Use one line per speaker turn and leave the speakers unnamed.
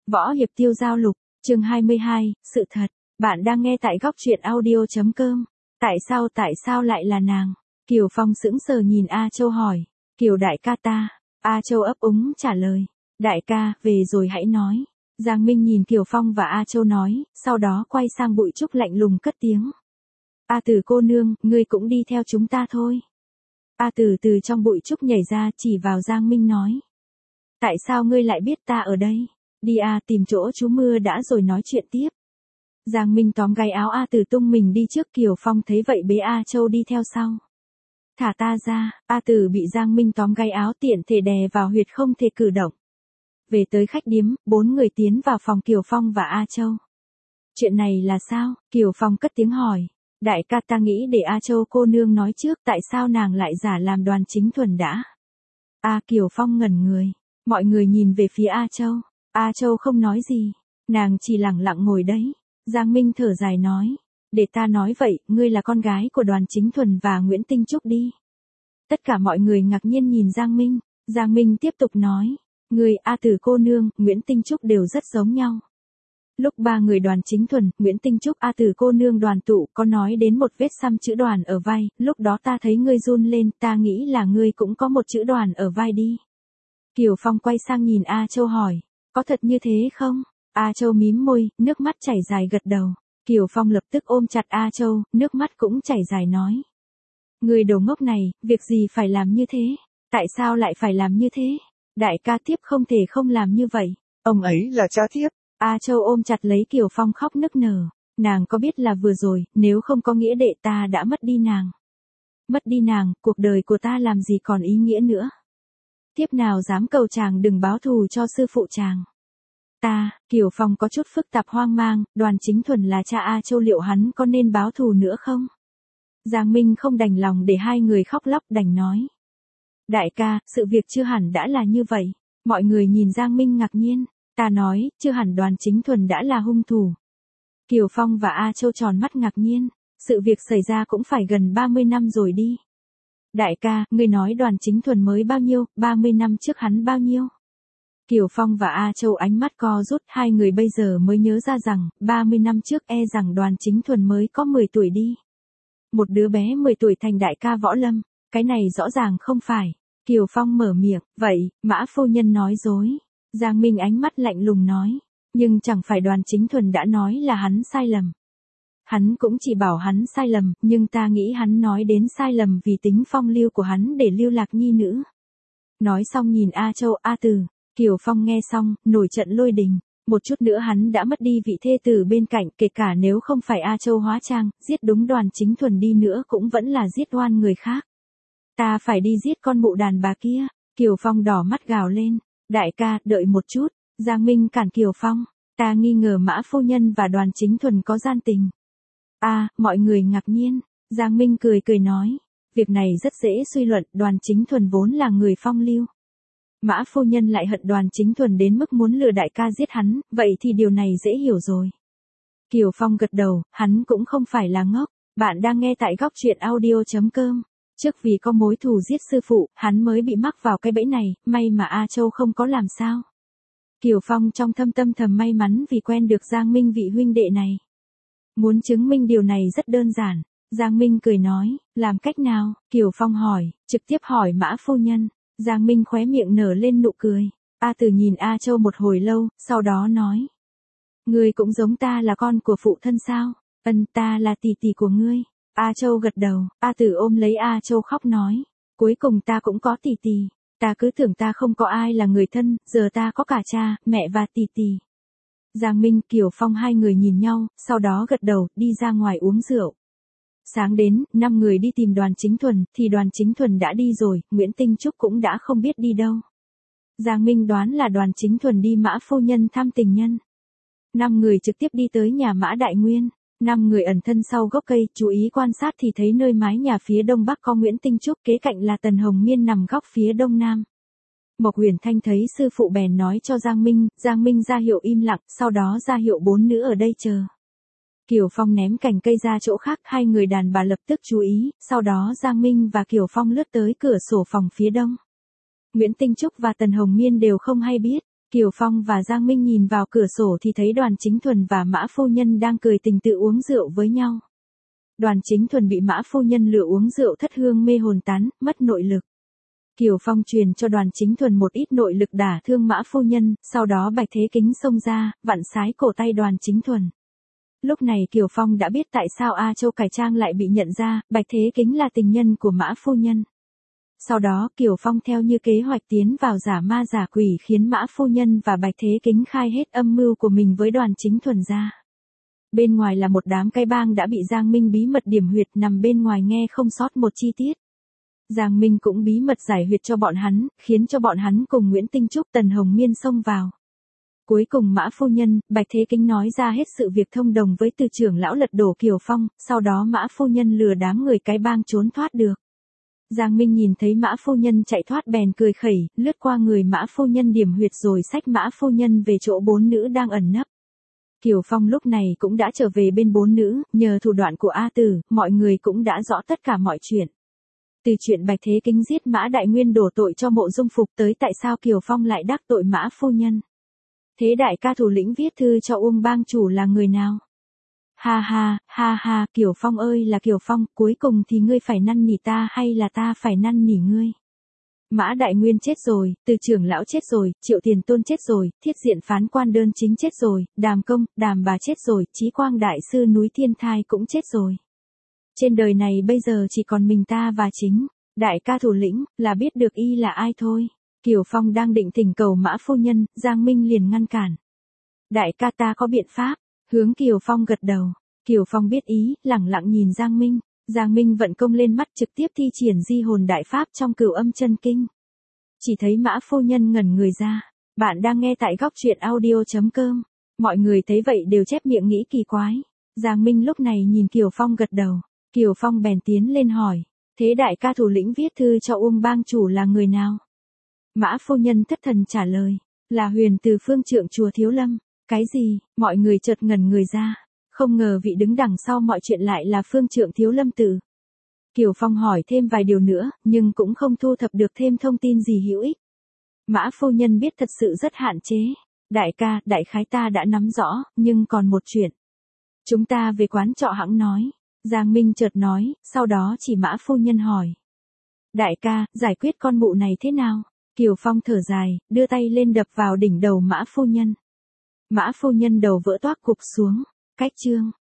Võ hiệp tiêu giao lục, chương 22, sự thật. Bạn đang nghe tại góc truyện audio.com. Tại sao lại là nàng? Kiều Phong sững sờ nhìn A Châu hỏi. Kiều đại ca ta. A Châu ấp úng trả lời. Đại ca, về rồi hãy nói. Giang Minh nhìn Kiều Phong và A Châu nói, sau đó quay sang Bụi Trúc lạnh lùng cất tiếng. A Tử cô nương, ngươi cũng đi theo chúng ta thôi. A Tử từ trong Bụi Trúc nhảy ra chỉ vào Giang Minh nói. Tại sao ngươi lại biết ta ở đây? Đi tìm chỗ trú mưa đã rồi nói chuyện tiếp. Giang Minh tóm gáy áo A Tử tung mình đi trước. Kiều Phong thấy vậy bế A Châu đi theo sau. Thả ta ra. A Tử bị Giang Minh tóm gáy áo tiện thể đè vào huyệt không thể cử động. Về tới khách điếm, 4 người tiến vào phòng Kiều Phong và A Châu. Chuyện này là sao? Kiều Phong cất tiếng hỏi. Đại ca, ta nghĩ để A Châu cô nương nói trước tại sao nàng lại giả làm Đoàn Chính Thuần đã. Kiều Phong ngẩn người. Mọi người nhìn về phía A Châu. A Châu không nói gì. Nàng chỉ lặng lặng ngồi đấy. Giang Minh thở dài nói. Để ta nói vậy, ngươi là con gái của Đoàn Chính Thuần và Nguyễn Tinh Trúc đi. Tất cả mọi người ngạc nhiên nhìn Giang Minh. Giang Minh tiếp tục nói. Ngươi, A Tử cô nương, Nguyễn Tinh Trúc đều rất giống nhau. Lúc ba người Đoàn Chính Thuần, Nguyễn Tinh Trúc, A Tử cô nương đoàn tụ, có nói đến một vết xăm chữ Đoàn ở vai, lúc đó ta thấy ngươi run lên, ta nghĩ là ngươi cũng có một chữ Đoàn ở vai đi. Kiều Phong quay sang nhìn A Châu hỏi, có thật như thế không? A Châu mím môi, nước mắt chảy dài gật đầu. Kiều Phong lập tức ôm chặt A Châu, nước mắt cũng chảy dài nói. Ngươi đồ ngốc này, việc gì phải làm như thế? Tại sao lại phải làm như thế? Đại ca Thiếp không thể không làm như vậy.
Ông ấy là cha Thiếp.
A Châu ôm chặt lấy Kiều Phong khóc nức nở. Nàng có biết là vừa rồi, nếu không có nghĩa đệ ta đã mất đi nàng. Mất đi nàng, cuộc đời của ta làm gì còn ý nghĩa nữa. Thiếp nào dám cầu chàng đừng báo thù cho sư phụ chàng. Kiều Phong có chút phức tạp hoang mang, Đoàn Chính Thuần là cha A Châu, liệu hắn có nên báo thù nữa không? Giang Minh không đành lòng để hai người khóc lóc đành nói. Đại ca, sự việc chưa hẳn đã là như vậy. Mọi người nhìn Giang Minh ngạc nhiên. Ta nói, chưa hẳn Đoàn Chính Thuần đã là hung thủ. Kiều Phong và A Châu tròn mắt ngạc nhiên. Sự việc xảy ra cũng phải gần 30 năm rồi đi. Đại ca, ngươi nói Đoàn Chính Thuần mới bao nhiêu, 30 năm trước hắn bao nhiêu? Kiều Phong và A Châu ánh mắt co rút, hai người bây giờ mới nhớ ra rằng, 30 năm trước rằng Đoàn Chính Thuần mới có 10 tuổi đi. Một đứa bé 10 tuổi thành đại ca võ lâm, cái này rõ ràng không phải. Kiều Phong mở miệng, vậy, Mã phu nhân nói dối. Giang Minh ánh mắt lạnh lùng nói, nhưng chẳng phải Đoàn Chính Thuần đã nói là hắn sai lầm. Hắn cũng chỉ bảo hắn sai lầm, nhưng ta nghĩ hắn nói đến sai lầm vì tính phong lưu của hắn để lưu lạc nhi nữ. Nói xong nhìn A Châu, A Tử. Kiều Phong nghe xong, nổi trận lôi đình. Một chút nữa hắn đã mất đi vị thê tử bên cạnh, kể cả nếu không phải A Châu hóa trang, giết đúng Đoàn Chính Thuần đi nữa cũng vẫn là giết oan người khác. Ta phải đi giết con mụ đàn bà kia. Kiều Phong đỏ mắt gào lên. Đại ca, đợi một chút. Giang Minh cản Kiều Phong. Ta nghi ngờ Mã phu nhân và Đoàn Chính Thuần có gian tình. Mọi người ngạc nhiên. Giang Minh cười nói. Việc này rất dễ suy luận, Đoàn Chính Thuần vốn là người phong lưu. Mã phu nhân lại hận Đoàn Chính Thuần đến mức muốn lừa đại ca giết hắn, vậy thì điều này dễ hiểu rồi. Kiều Phong gật đầu, hắn cũng không phải là ngốc. Bạn đang nghe tại góc truyện audio.com. Trước vì có mối thù giết sư phụ, hắn mới bị mắc vào cái bẫy này, may mà A Châu không có làm sao. Kiều Phong trong thâm tâm thầm may mắn vì quen được Giang Minh vị huynh đệ này. Muốn chứng minh điều này rất đơn giản. Giang Minh cười nói, làm cách nào? Kiều Phong hỏi, trực tiếp hỏi Mã phu nhân. Giang Minh khóe miệng nở lên nụ cười. A Tử nhìn A Châu một hồi lâu, sau đó nói. Ngươi cũng giống ta là con của phụ thân sao? Ta là tỷ tỷ của ngươi. A Châu gật đầu, A Tử ôm lấy A Châu khóc nói. Cuối cùng ta cũng có tỷ tỷ. Ta cứ tưởng ta không có ai là người thân, giờ ta có cả cha, mẹ và tỷ tỷ. Giang Minh, Kiều Phong hai người nhìn nhau, sau đó gật đầu, đi ra ngoài uống rượu. Sáng đến, 5 người đi tìm Đoàn Chính Thuần, thì Đoàn Chính Thuần đã đi rồi, Nguyễn Tinh Trúc cũng đã không biết đi đâu. Giang Minh đoán là Đoàn Chính Thuần đi Mã phu nhân thăm tình nhân. 5 người trực tiếp đi tới nhà Mã Đại Nguyên. 5 người ẩn thân sau gốc cây, chú ý quan sát thì thấy nơi mái nhà phía đông bắc có Nguyễn Tinh Trúc, kế cạnh là Tần Hồng Miên nằm góc phía đông nam. Mộc Huyền Thanh thấy sư phụ bèn nói cho Giang Minh ra hiệu im lặng, sau đó ra hiệu 4 nữ ở đây chờ. Kiều Phong ném cành cây ra chỗ khác, hai người đàn bà lập tức chú ý, sau đó Giang Minh và Kiều Phong lướt tới cửa sổ phòng phía đông. Nguyễn Tinh Trúc và Tần Hồng Miên đều không hay biết. Kiều Phong và Giang Minh nhìn vào cửa sổ thì thấy Đoàn Chính Thuần và Mã phu nhân đang cười tình tự uống rượu với nhau. Đoàn Chính Thuần bị Mã phu nhân lừa uống rượu thất hương mê hồn tán, mất nội lực. Kiều Phong truyền cho Đoàn Chính Thuần một ít nội lực đả thương Mã phu nhân, sau đó Bạch Thế Kính xông ra, vặn sái cổ tay Đoàn Chính Thuần. Lúc này Kiều Phong đã biết tại sao A Châu cải trang lại bị nhận ra, Bạch Thế Kính là tình nhân của Mã phu nhân. Sau đó Kiều Phong theo như kế hoạch tiến vào giả ma giả quỷ khiến Mã phu nhân và Bạch Thế Kính khai hết âm mưu của mình với Đoàn Chính Thuần ra. Bên ngoài là một đám cái bang đã bị Giang Minh bí mật điểm huyệt, nằm bên ngoài nghe không sót một chi tiết. Giang Minh cũng bí mật giải huyệt cho bọn hắn, khiến cho bọn hắn cùng Nguyễn Tinh Trúc, Tần Hồng Miên xông vào. Cuối cùng Mã phu nhân, Bạch Thế Kính nói ra hết sự việc thông đồng với Từ trưởng lão lật đổ Kiều Phong, sau đó Mã phu nhân lừa đám người cái bang trốn thoát được. Giang Minh nhìn thấy Mã phu nhân chạy thoát bèn cười khẩy, lướt qua người Mã phu nhân điểm huyệt rồi xách Mã phu nhân về chỗ 4 nữ đang ẩn nấp. Kiều Phong lúc này cũng đã trở về bên 4 nữ, nhờ thủ đoạn của A Tử, mọi người cũng đã rõ tất cả mọi chuyện. Từ chuyện Bạch Thế Kính giết Mã Đại Nguyên đổ tội cho Mộ Dung Phục tới tại sao Kiều Phong lại đắc tội Mã phu nhân. Thế đại ca thủ lĩnh viết thư cho Uông bang chủ là người nào? Ha ha, Kiều Phong ơi là Kiều Phong, cuối cùng thì ngươi phải năn nỉ ta hay là ta phải năn nỉ ngươi? Mã Đại Nguyên chết rồi, Từ trưởng lão chết rồi, Triệu Tiền Tôn chết rồi, Thiết Diện phán quan đơn chính chết rồi, Đàm Công, Đàm bà chết rồi, Chí Quang đại sư núi Thiên Thai cũng chết rồi. Trên đời này bây giờ chỉ còn mình ta và chính đại ca thủ lĩnh là biết được y là ai thôi. Kiều Phong đang định thỉnh cầu Mã phu nhân, Giang Minh liền ngăn cản. Đại ca ta có biện pháp. Hướng Kiều Phong gật đầu. Kiều Phong biết ý, lẳng lặng nhìn Giang Minh. Giang Minh vận công lên mắt trực tiếp thi triển di hồn đại pháp trong Cửu Âm Chân Kinh. Chỉ thấy Mã phu nhân ngẩn người ra. Bạn đang nghe tại góc truyện audio.com. Mọi người thấy vậy đều chép miệng nghĩ kỳ quái. Giang Minh lúc này nhìn Kiều Phong gật đầu. Kiều Phong bèn tiến lên hỏi. Thế đại ca thủ lĩnh viết thư cho Uông bang chủ là người nào? Mã phu nhân thất thần trả lời. Là Huyền từ phương trượng chùa Thiếu Lâm. Cái gì? Mọi người chợt ngẩn người ra. Không ngờ vị đứng đằng sau mọi chuyện lại là phương trượng Thiếu Lâm Tử. Kiều Phong hỏi thêm vài điều nữa, nhưng cũng không thu thập được thêm thông tin gì hữu ích. Mã phu nhân biết thật sự rất hạn chế. Đại ca, đại khái ta đã nắm rõ, nhưng còn một chuyện. Chúng ta về quán trọ hẵng nói. Giang Minh chợt nói, sau đó chỉ Mã phu nhân hỏi. Đại ca, giải quyết con mụ này thế nào? Kiều Phong thở dài, đưa tay lên đập vào đỉnh đầu Mã phu nhân. Mã phu nhân đầu vỡ toác cụp xuống. Cách chương.